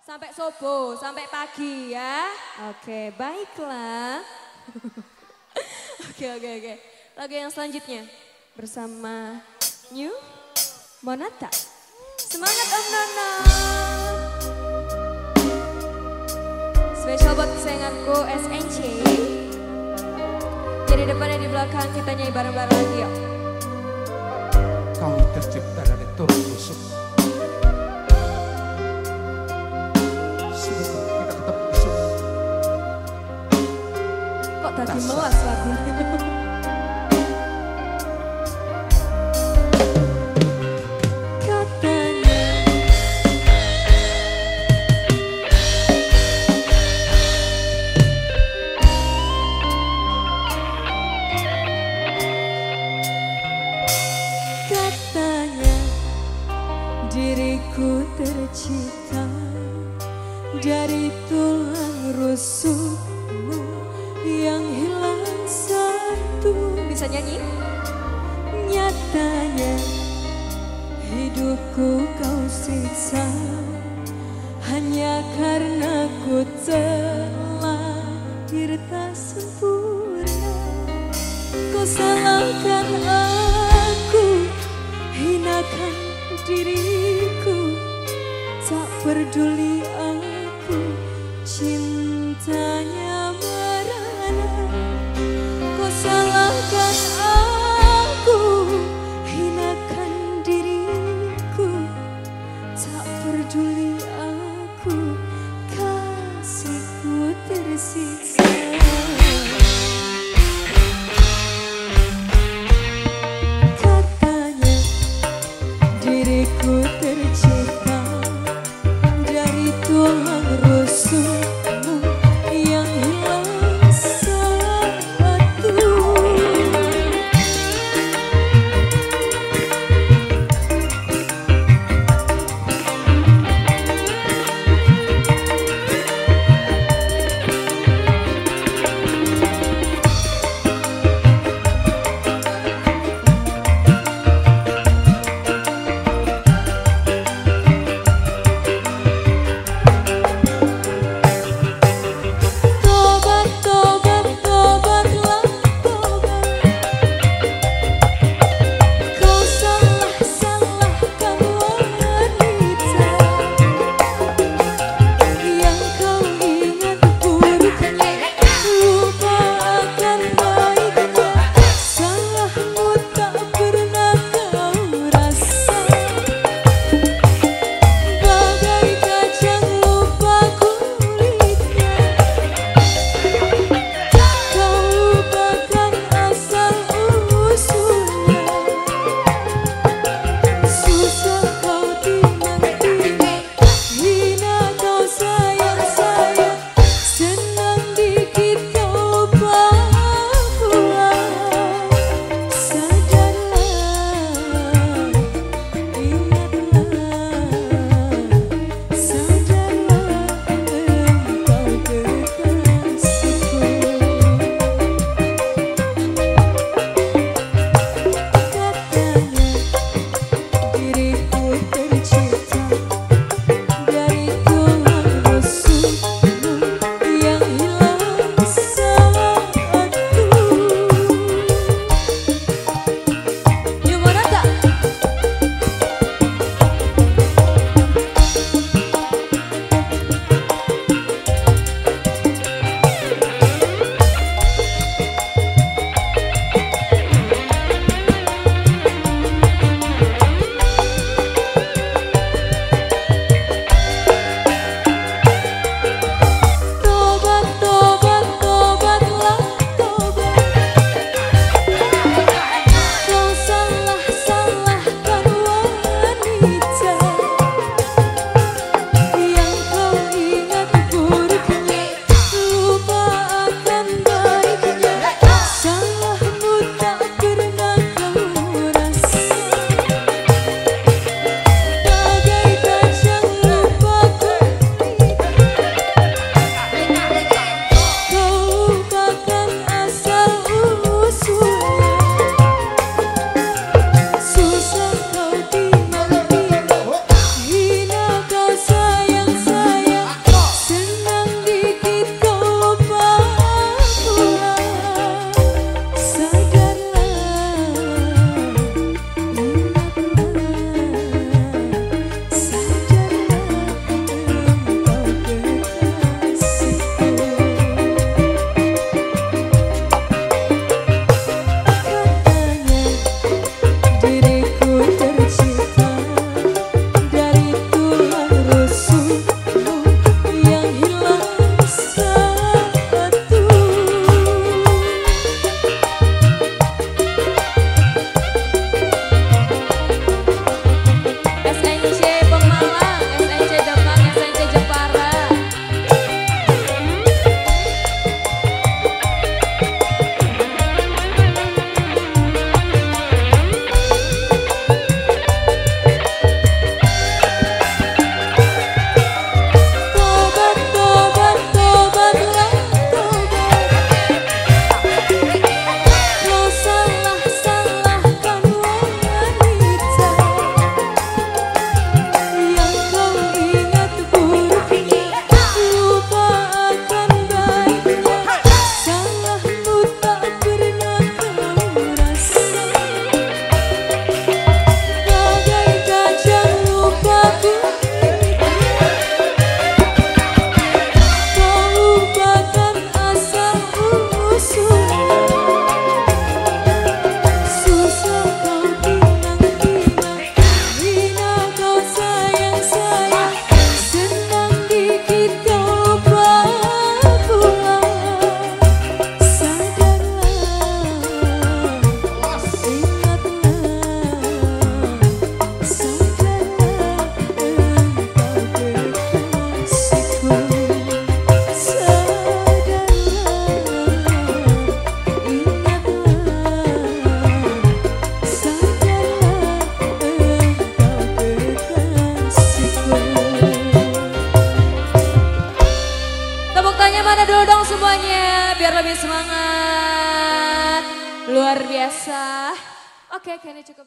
sampai subuh, sampai pagi ya. Oke, baiklah. Oke. Lagu yang selanjutnya bersama New Monata. Semangat Om Nono. Spesial buat kesayanganku SNC. Jadi depannya di belakang kita nyanyi bareng-bareng lagi yuk. Kau tercipta dari turun busuk. Semoga kita tetap busuk. Kok tadi melas lagunya? Diriku tercipta dari tulang rusukmu yang hilang satu. Bisa nyanyi? Nyatanya hidupku kau siksa hanya karena ku terlahir tak sempurna. Kau salahkan aku, hinakan diriku, tak peduli aku cintanya merana. Kau salahkan aku, hinakan diriku, tak peduli aku kasihku tersiksa. Diriku tercipta dari tulang rusukmu yang hilang satu. dong semuanya biar lebih semangat. Luar biasa. Oke, kayaknya cukup.